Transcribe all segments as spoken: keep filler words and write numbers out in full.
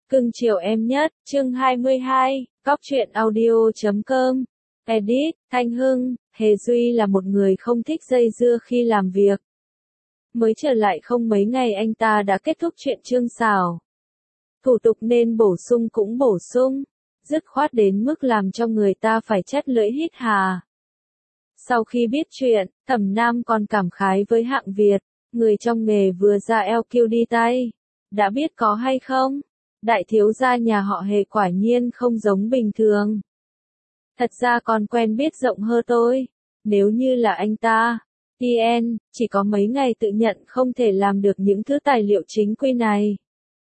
Cưng chiều em nhất, chương hai mươi hai, cóc truyện audio chấm com. Edit, Thanh Hưng, Hề Duy là một người không thích dây dưa khi làm việc. Mới trở lại không mấy ngày anh ta đã kết thúc chuyện Trương Sào. Thủ tục nên bổ sung cũng bổ sung, dứt khoát đến mức làm cho người ta phải chắt lưỡi hít hà. Sau khi biết chuyện, Thẩm Nam còn cảm khái với Hạng Việt, người trong nghề vừa ra eo kiu đi tay. Đã biết có hay không? Đại thiếu gia nhà họ Hề quả nhiên không giống bình thường. Thật ra còn quen biết rộng hơn tôi. Nếu như là anh ta, tê en, chỉ có mấy ngày tự nhận không thể làm được những thứ tài liệu chính quy này.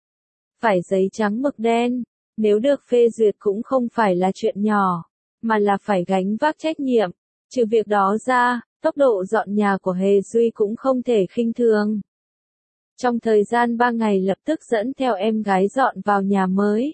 Phải giấy trắng mực đen, nếu được phê duyệt cũng không phải là chuyện nhỏ, mà là phải gánh vác trách nhiệm. Trừ việc đó ra, tốc độ dọn nhà của Hề Duy cũng không thể khinh thường. Trong thời gian ba ngày lập tức dẫn theo em gái dọn vào nhà mới.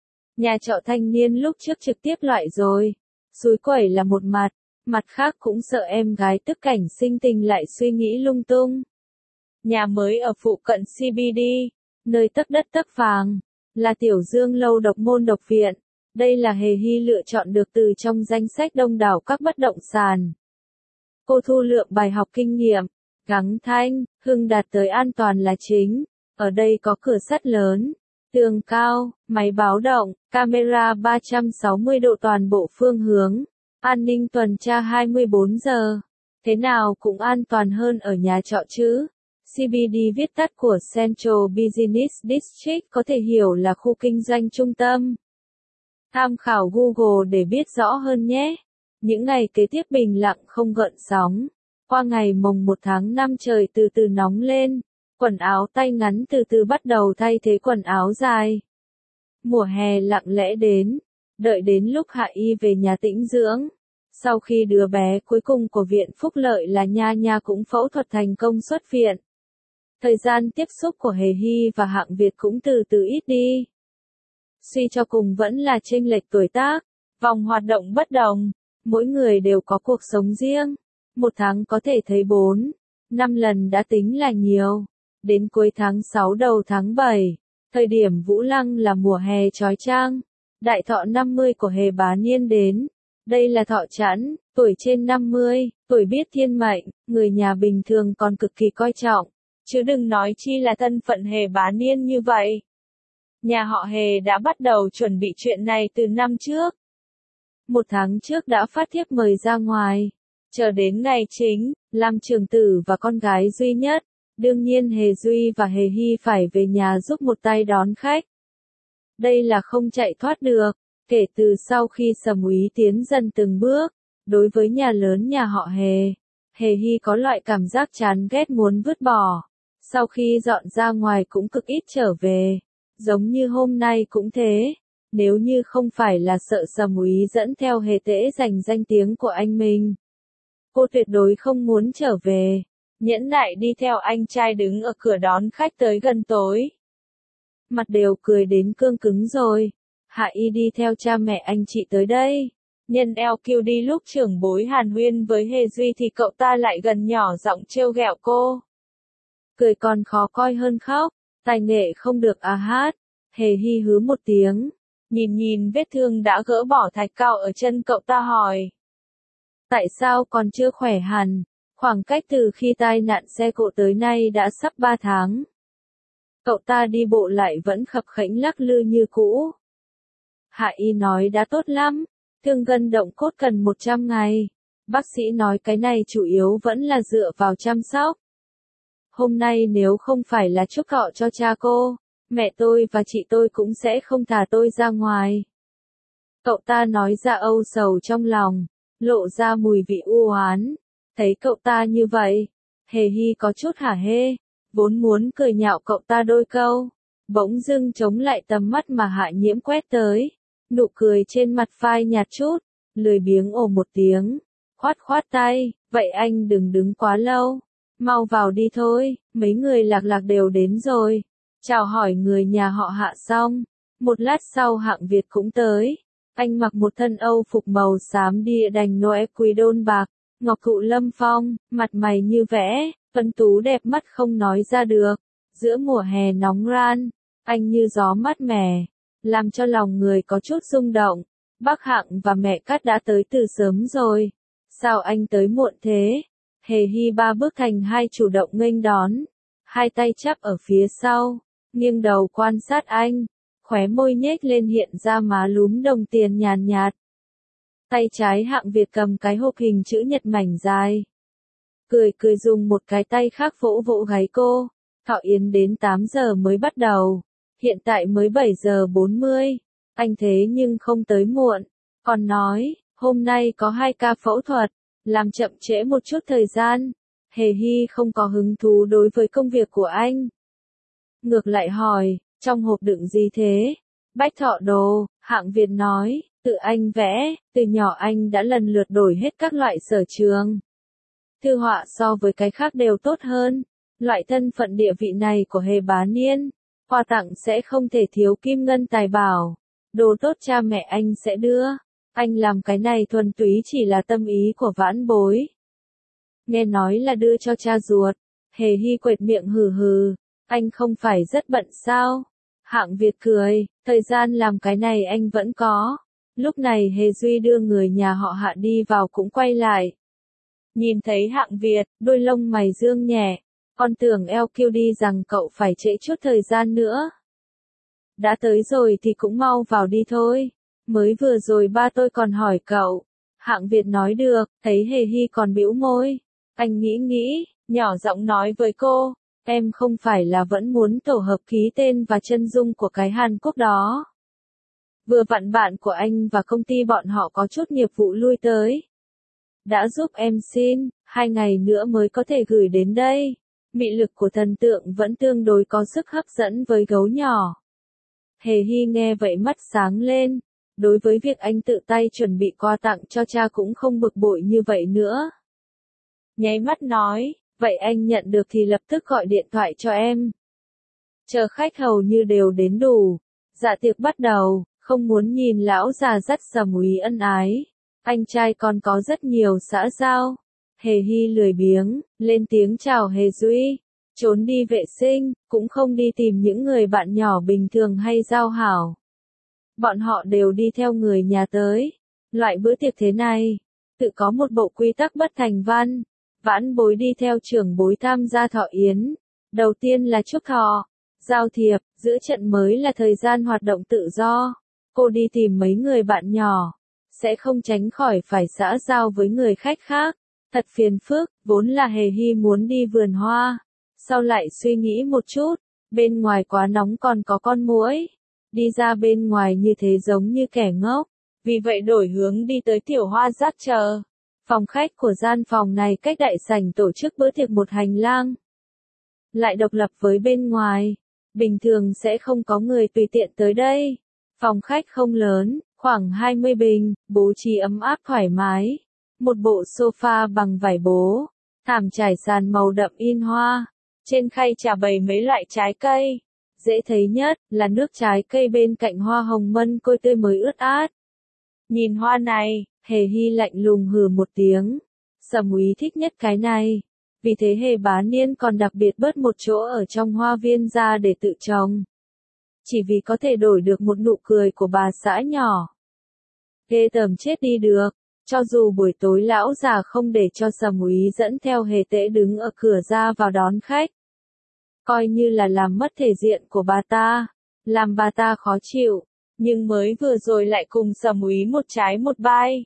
Nhà trọ thanh niên lúc trước trực tiếp loại rồi. Xúi quẩy là một mặt, mặt khác cũng sợ em gái tức cảnh sinh tình lại suy nghĩ lung tung. Nhà mới ở phụ cận xê bê đê, nơi tấc đất tấc vàng, là Tiểu Dương lâu độc môn độc viện. Đây là Hề Hy lựa chọn được từ trong danh sách đông đảo các bất động sản. Cô thu lượm bài học kinh nghiệm. Gắng thanh, Hưng đạt tới an toàn là chính. Ở đây có cửa sắt lớn, tường cao, máy báo động, camera ba trăm sáu mươi độ toàn bộ phương hướng, an ninh tuần tra hai mươi bốn giờ. Thế nào cũng an toàn hơn ở nhà trọ chứ. xê bê đê viết tắt của Central Business District, có thể hiểu là khu kinh doanh trung tâm. Tham khảo Google để biết rõ hơn nhé. Những ngày kế tiếp bình lặng không gợn sóng. Qua ngày mồng một tháng năm trời từ từ nóng lên, quần áo tay ngắn từ từ bắt đầu thay thế quần áo dài. Mùa hè lặng lẽ đến, đợi đến lúc Hạ Y về nhà tĩnh dưỡng. Sau khi đứa bé cuối cùng của viện Phúc Lợi là Nha Nha cũng phẫu thuật thành công xuất viện. Thời gian tiếp xúc của Hề Hy và Hạng Việt cũng từ từ ít đi. Suy cho cùng vẫn là chênh lệch tuổi tác, vòng hoạt động bất đồng, mỗi người đều có cuộc sống riêng. Một tháng có thể thấy bốn, năm lần đã tính là nhiều. Đến cuối tháng sáu đầu tháng bảy, thời điểm Vũ Lăng là mùa hè chói chang. Đại thọ năm mươi của Hề Bá Niên đến. Đây là thọ chẵn, tuổi trên năm mươi, tuổi biết thiên mệnh, người nhà bình thường còn cực kỳ coi trọng. Chứ đừng nói chi là thân phận Hề Bá Niên như vậy. Nhà họ Hề đã bắt đầu chuẩn bị chuyện này từ năm trước. Một tháng trước đã phát thiếp mời ra ngoài. Chờ đến ngày chính, Lam Trường Tử và con gái duy nhất, đương nhiên Hề Duy và Hề Hy phải về nhà giúp một tay đón khách. Đây là không chạy thoát được, kể từ sau khi Sầm Úy tiến dần từng bước, đối với nhà lớn nhà họ Hề, Hề Hy có loại cảm giác chán ghét muốn vứt bỏ. Sau khi dọn ra ngoài cũng cực ít trở về, giống như hôm nay cũng thế. Nếu như không phải là sợ Sầm Úy dẫn theo Hề Tễ giành danh tiếng của anh mình, cô tuyệt đối không muốn trở về. Nhẫn nại đi theo anh trai đứng ở cửa đón khách tới gần tối. Mặt đều cười đến cương cứng rồi. Hạ Y đi theo cha mẹ anh chị tới đây. Nhân eo kiu đi lúc trưởng bối hàn huyên với Hề Duy thì cậu ta lại gần nhỏ giọng trêu ghẹo cô. Cười còn khó coi hơn khóc. Tài nghệ không được à hát. Hề Hy hứ một tiếng. Nhìn nhìn vết thương đã gỡ bỏ thạch cao ở chân cậu ta hỏi. Tại sao còn chưa khỏe hẳn? Khoảng cách từ khi tai nạn xe cộ tới nay đã sắp ba tháng. Cậu ta đi bộ lại vẫn khập khẽnh lắc lư như cũ. Hạ Y nói đã tốt lắm, thương gân động cốt cần một trăm ngày. Bác sĩ nói cái này chủ yếu vẫn là dựa vào chăm sóc. Hôm nay nếu không phải là chúc thọ cho cha cô, mẹ tôi và chị tôi cũng sẽ không thả tôi ra ngoài. Cậu ta nói ra âu sầu trong lòng, lộ ra mùi vị u oán. Thấy cậu ta như vậy, Hề Hy có chút hả hê, vốn muốn cười nhạo cậu ta đôi câu, bỗng dưng chống lại tầm mắt mà Hạ Nhiễm quét tới, nụ cười trên mặt phai nhạt chút, lười biếng ồ một tiếng, khoát khoát tay, vậy anh đừng đứng quá lâu, mau vào đi thôi, mấy người Lạc Lạc đều đến rồi. Chào hỏi người nhà họ Hạ xong, một lát sau Hạng Việt cũng tới, anh mặc một thân Âu phục màu xám đia đành Noel quỳ đôn bạc. Ngọc thụ lâm phong, mặt mày như vẽ, tuấn tú đẹp mắt không nói ra được. Giữa mùa hè nóng ran, anh như gió mát mẻ, làm cho lòng người có chút rung động. Bác Hạng và mẹ Cát đã tới từ sớm rồi. Sao anh tới muộn thế? Hề Hy ba bước thành hai chủ động nghênh đón, hai tay chắp ở phía sau, nghiêng đầu quan sát anh, khóe môi nhếch lên hiện ra má lúm đồng tiền nhàn nhạt. Tay trái Hạng Việt cầm cái hộp hình chữ nhật mảnh dài. Cười cười dùng một cái tay khác vỗ vỗ gáy cô. Thọ yến đến tám giờ mới bắt đầu. Hiện tại mới bảy giờ bốn mươi. Anh thế nhưng không tới muộn. Còn nói, hôm nay có hai ca phẫu thuật, làm chậm trễ một chút thời gian. Hề Hy không có hứng thú đối với công việc của anh. Ngược lại hỏi, trong hộp đựng gì thế? Bách thọ đồ, Hạng Việt nói, tự anh vẽ, từ nhỏ anh đã lần lượt đổi hết các loại sở trường. Thư họa so với cái khác đều tốt hơn. Loại thân phận địa vị này của Hề Bá Niên, quà tặng sẽ không thể thiếu kim ngân tài bảo. Đồ tốt cha mẹ anh sẽ đưa. Anh làm cái này thuần túy chỉ là tâm ý của vãn bối. Nghe nói là đưa cho cha ruột. Hề Hy quệt miệng hừ hừ. Anh không phải rất bận sao? Hạng Việt cười, thời gian làm cái này anh vẫn có. Lúc này Hề Duy đưa người nhà họ Hạ đi vào cũng quay lại. Nhìn thấy Hạng Việt, đôi lông mày dương nhẹ. Con tưởng eo kêu đi rằng cậu phải trễ chút thời gian nữa. Đã tới rồi thì cũng mau vào đi thôi. Mới vừa rồi ba tôi còn hỏi cậu. Hạng Việt nói được, thấy Hề Hy còn bĩu môi. Anh nghĩ nghĩ, nhỏ giọng nói với cô. Em không phải là vẫn muốn tổ hợp ký tên và chân dung của cái Hàn Quốc đó. Vừa vặn bạn của anh và công ty bọn họ có chút nghiệp vụ lui tới. Đã giúp em xin, hai ngày nữa mới có thể gửi đến đây. Mị lực của thần tượng vẫn tương đối có sức hấp dẫn với gấu nhỏ. Hề Hy nghe vậy mắt sáng lên. Đối với việc anh tự tay chuẩn bị quà tặng cho cha cũng không bực bội như vậy nữa. Nháy mắt nói, vậy anh nhận được thì lập tức gọi điện thoại cho em. Chờ khách hầu như đều đến đủ. Dạ tiệc bắt đầu, không muốn nhìn lão già dắt Sầm Úy ân ái. Anh trai còn có rất nhiều xã giao. Hề Hy lười biếng, lên tiếng chào Hề Duy. Trốn đi vệ sinh, cũng không đi tìm những người bạn nhỏ bình thường hay giao hảo. Bọn họ đều đi theo người nhà tới. Loại bữa tiệc thế này, tự có một bộ quy tắc bất thành văn. Vãn bối đi theo trưởng bối tham gia thọ yến. Đầu tiên là chúc thọ, giao thiệp, giữa trận mới là thời gian hoạt động tự do. Cô đi tìm mấy người bạn nhỏ, sẽ không tránh khỏi phải xã giao với người khách khác. Thật phiền phức, vốn là Hề Hy muốn đi vườn hoa. Sau lại suy nghĩ một chút, bên ngoài quá nóng còn có con muỗi. Đi ra bên ngoài như thế giống như kẻ ngốc. Vì vậy đổi hướng đi tới tiểu hoa giác chờ. Phòng khách của gian phòng này cách đại sảnh tổ chức bữa tiệc một hành lang. Lại độc lập với bên ngoài. Bình thường sẽ không có người tùy tiện tới đây. Phòng khách không lớn, khoảng hai mươi bình, bố trí ấm áp thoải mái. Một bộ sofa bằng vải bố, thảm trải sàn màu đậm in hoa. Trên khay trà bày mấy loại trái cây. Dễ thấy nhất là nước trái cây bên cạnh hoa hồng mân côi tươi mới ướt át. Nhìn hoa này, Hề Hy lạnh lùng hừ một tiếng. Sầm Úy thích nhất cái này. Vì thế Hề Bá Niên còn đặc biệt bớt một chỗ ở trong hoa viên ra để tự trồng. Chỉ vì có thể đổi được một nụ cười của bà xã nhỏ. Ghê tởm chết đi được. Cho dù buổi tối lão già không để cho Sầm Úy dẫn theo Hề Tễ đứng ở cửa ra vào đón khách. Coi như là làm mất thể diện của bà ta. Làm bà ta khó chịu. Nhưng mới vừa rồi lại cùng Sầm Úy một trái một vai.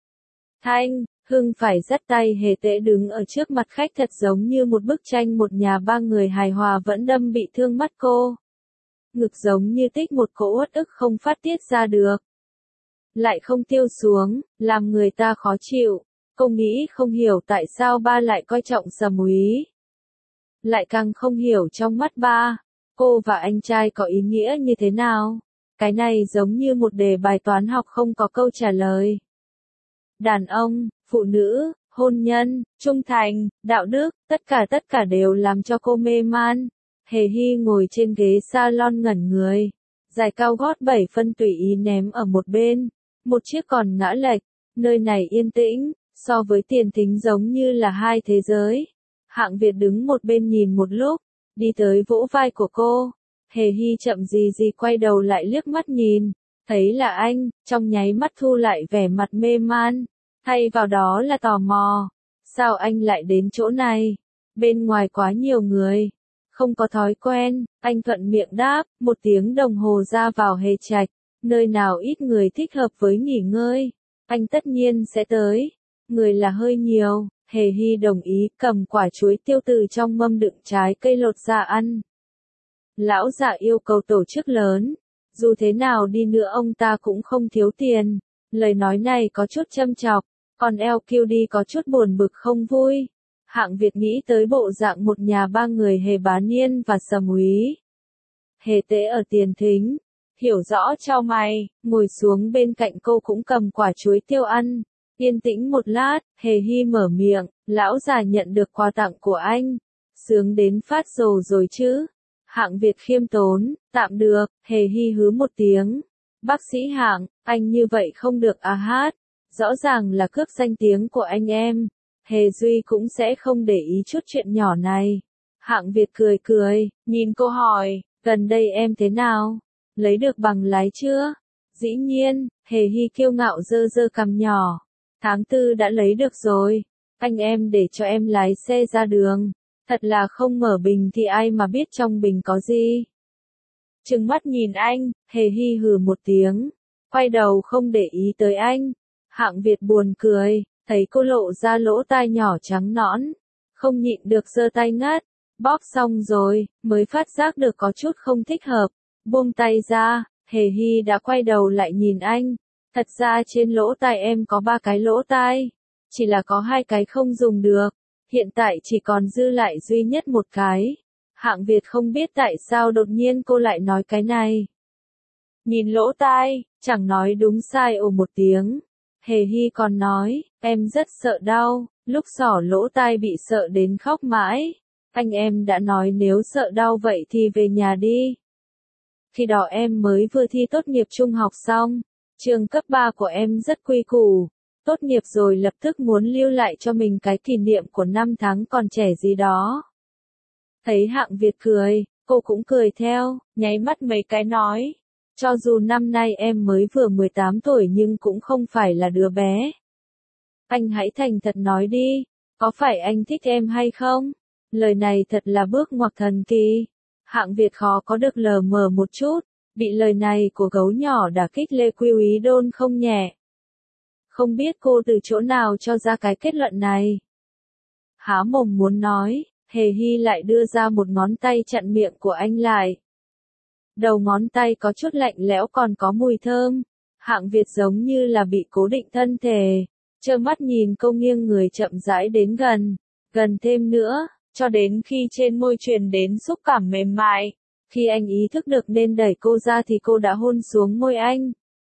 Thanh, Hưng phải dắt tay Hề Tễ đứng ở trước mặt khách thật giống như một bức tranh một nhà ba người hài hòa vẫn đâm bị thương mắt cô. Ngực giống như tích một cỗ uất ức không phát tiết ra được. Lại không tiêu xuống, làm người ta khó chịu. Cô nghĩ không hiểu tại sao ba lại coi trọng Sầm Úy. Lại càng không hiểu trong mắt ba, cô và anh trai có ý nghĩa như thế nào. Cái này giống như một đề bài toán học không có câu trả lời. Đàn ông, phụ nữ, hôn nhân, trung thành, đạo đức, tất cả tất cả đều làm cho cô mê man. Hề Hy ngồi trên ghế salon ngẩn người. Giày cao gót bảy phân tùy ý ném ở một bên. Một chiếc còn ngã lệch. Nơi này yên tĩnh, so với Tiền Thính giống như là hai thế giới. Hạng Việt đứng một bên nhìn một lúc, đi tới vỗ vai của cô. Hề Hy chậm gì gì quay đầu lại liếc mắt nhìn, thấy là anh, trong nháy mắt thu lại vẻ mặt mê man, thay vào đó là tò mò. Sao anh lại đến chỗ này? Bên ngoài quá nhiều người. Không có thói quen, anh thuận miệng đáp, một tiếng đồng hồ ra vào Hề Trạch, nơi nào ít người thích hợp với nghỉ ngơi. Anh tất nhiên sẽ tới. Người là hơi nhiều, Hề Hy đồng ý, cầm quả chuối tiêu từ trong mâm đựng trái cây lột ra ăn. Lão già yêu cầu tổ chức lớn, dù thế nào đi nữa ông ta cũng không thiếu tiền. Lời nói này có chút châm chọc, còn eo kiu đi có chút buồn bực không vui. Hạng Việt nghĩ tới bộ dạng một nhà ba người Hề Bá Niên và Sầm Úy. Hề Tế ở tiền thính, hiểu rõ chau mày, ngồi xuống bên cạnh cô cũng cầm quả chuối tiêu ăn. Yên tĩnh một lát, Hề Hy mở miệng, lão già nhận được quà tặng của anh. Sướng đến phát rồ rồi chứ. Hạng Việt khiêm tốn, tạm được, Hề Hy hứ một tiếng. Bác sĩ Hạng, anh như vậy không được à hát. Rõ ràng là cướp danh tiếng của anh em. Hề Duy cũng sẽ không để ý chút chuyện nhỏ này. Hạng Việt cười cười, nhìn cô hỏi, gần đây em thế nào? Lấy được bằng lái chưa? Dĩ nhiên, Hề Hy kiêu ngạo giơ giơ cằm nhỏ. Tháng tư đã lấy được rồi. Anh em để cho em lái xe ra đường. Thật là không mở bình thì ai mà biết trong bình có gì. Trừng mắt nhìn anh, Hề Hy hừ một tiếng. Quay đầu không để ý tới anh. Hạng Việt buồn cười, thấy cô lộ ra lỗ tai nhỏ trắng nõn. Không nhịn được giơ tay ngắt. Bóp xong rồi, mới phát giác được có chút không thích hợp. Buông tay ra, Hề Hy đã quay đầu lại nhìn anh. Thật ra trên lỗ tai em có ba cái lỗ tai. Chỉ là có hai cái không dùng được. Hiện tại chỉ còn dư lại duy nhất một cái. Hạng Việt không biết tại sao đột nhiên cô lại nói cái này. Nhìn lỗ tai, chẳng nói đúng sai ồ một tiếng. Hề Hy còn nói, em rất sợ đau, lúc xỏ lỗ tai bị sợ đến khóc mãi. Anh em đã nói nếu sợ đau vậy thì về nhà đi. Khi đó em mới vừa thi tốt nghiệp trung học xong. Trường cấp ba của em rất quy củ. Tốt nghiệp rồi lập tức muốn lưu lại cho mình cái kỷ niệm của năm tháng còn trẻ gì đó. Thấy Hạng Việt cười, cô cũng cười theo, nháy mắt mấy cái nói. Cho dù năm nay em mới vừa mười tám tuổi nhưng cũng không phải là đứa bé. Anh hãy thành thật nói đi, có phải anh thích em hay không? Lời này thật là bước ngoặt thần kỳ. Hạng Việt khó có được lờ mờ một chút, bị lời này của gấu nhỏ đả kích Lê Quy Úy đôn không nhẹ. Không biết cô từ chỗ nào cho ra cái kết luận này. Há mồm muốn nói, Hề Hy lại đưa ra một ngón tay chặn miệng của anh lại. Đầu ngón tay có chút lạnh lẽo còn có mùi thơm. Hạng Việt giống như là bị cố định thân thể. Trơ mắt nhìn cô nghiêng người chậm rãi đến gần. Gần thêm nữa, cho đến khi trên môi truyền đến xúc cảm mềm mại. Khi anh ý thức được nên đẩy cô ra thì cô đã hôn xuống môi anh.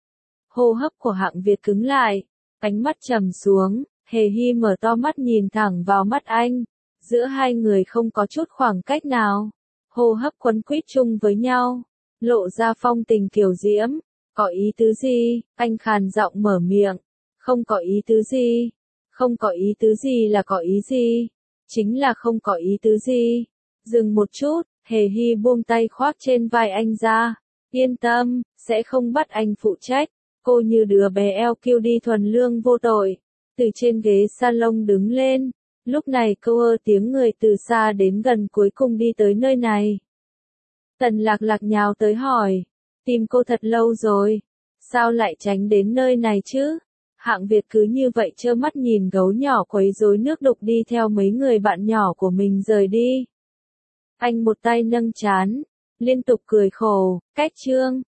Hô hấp của Hạng Việt cứng lại, ánh mắt trầm xuống, Hề Hy mở to mắt nhìn thẳng vào mắt anh. Giữa hai người không có chút khoảng cách nào. Hô hấp quấn quýt chung với nhau, lộ ra phong tình kiều diễm. Có ý tứ gì? Anh khàn giọng mở miệng. Không có ý tứ gì? Không có ý tứ gì là có ý gì? Chính là không có ý tứ gì. Dừng một chút, Hề Hy buông tay khoác trên vai anh ra. Yên tâm, sẽ không bắt anh phụ trách. Cô như đứa bé eo kiu đi thuần lương vô tội. Từ trên ghế salon đứng lên. Lúc này câu ơ tiếng người từ xa đến gần cuối cùng đi tới nơi này. Tần Lạc Lạc nhào tới hỏi. Tìm cô thật lâu rồi. Sao lại tránh đến nơi này chứ? Hạng Việt cứ như vậy trơ mắt nhìn gấu nhỏ quấy rối nước đục đi theo mấy người bạn nhỏ của mình rời đi. Anh một tay nâng trán, liên tục cười khổ, cách chương.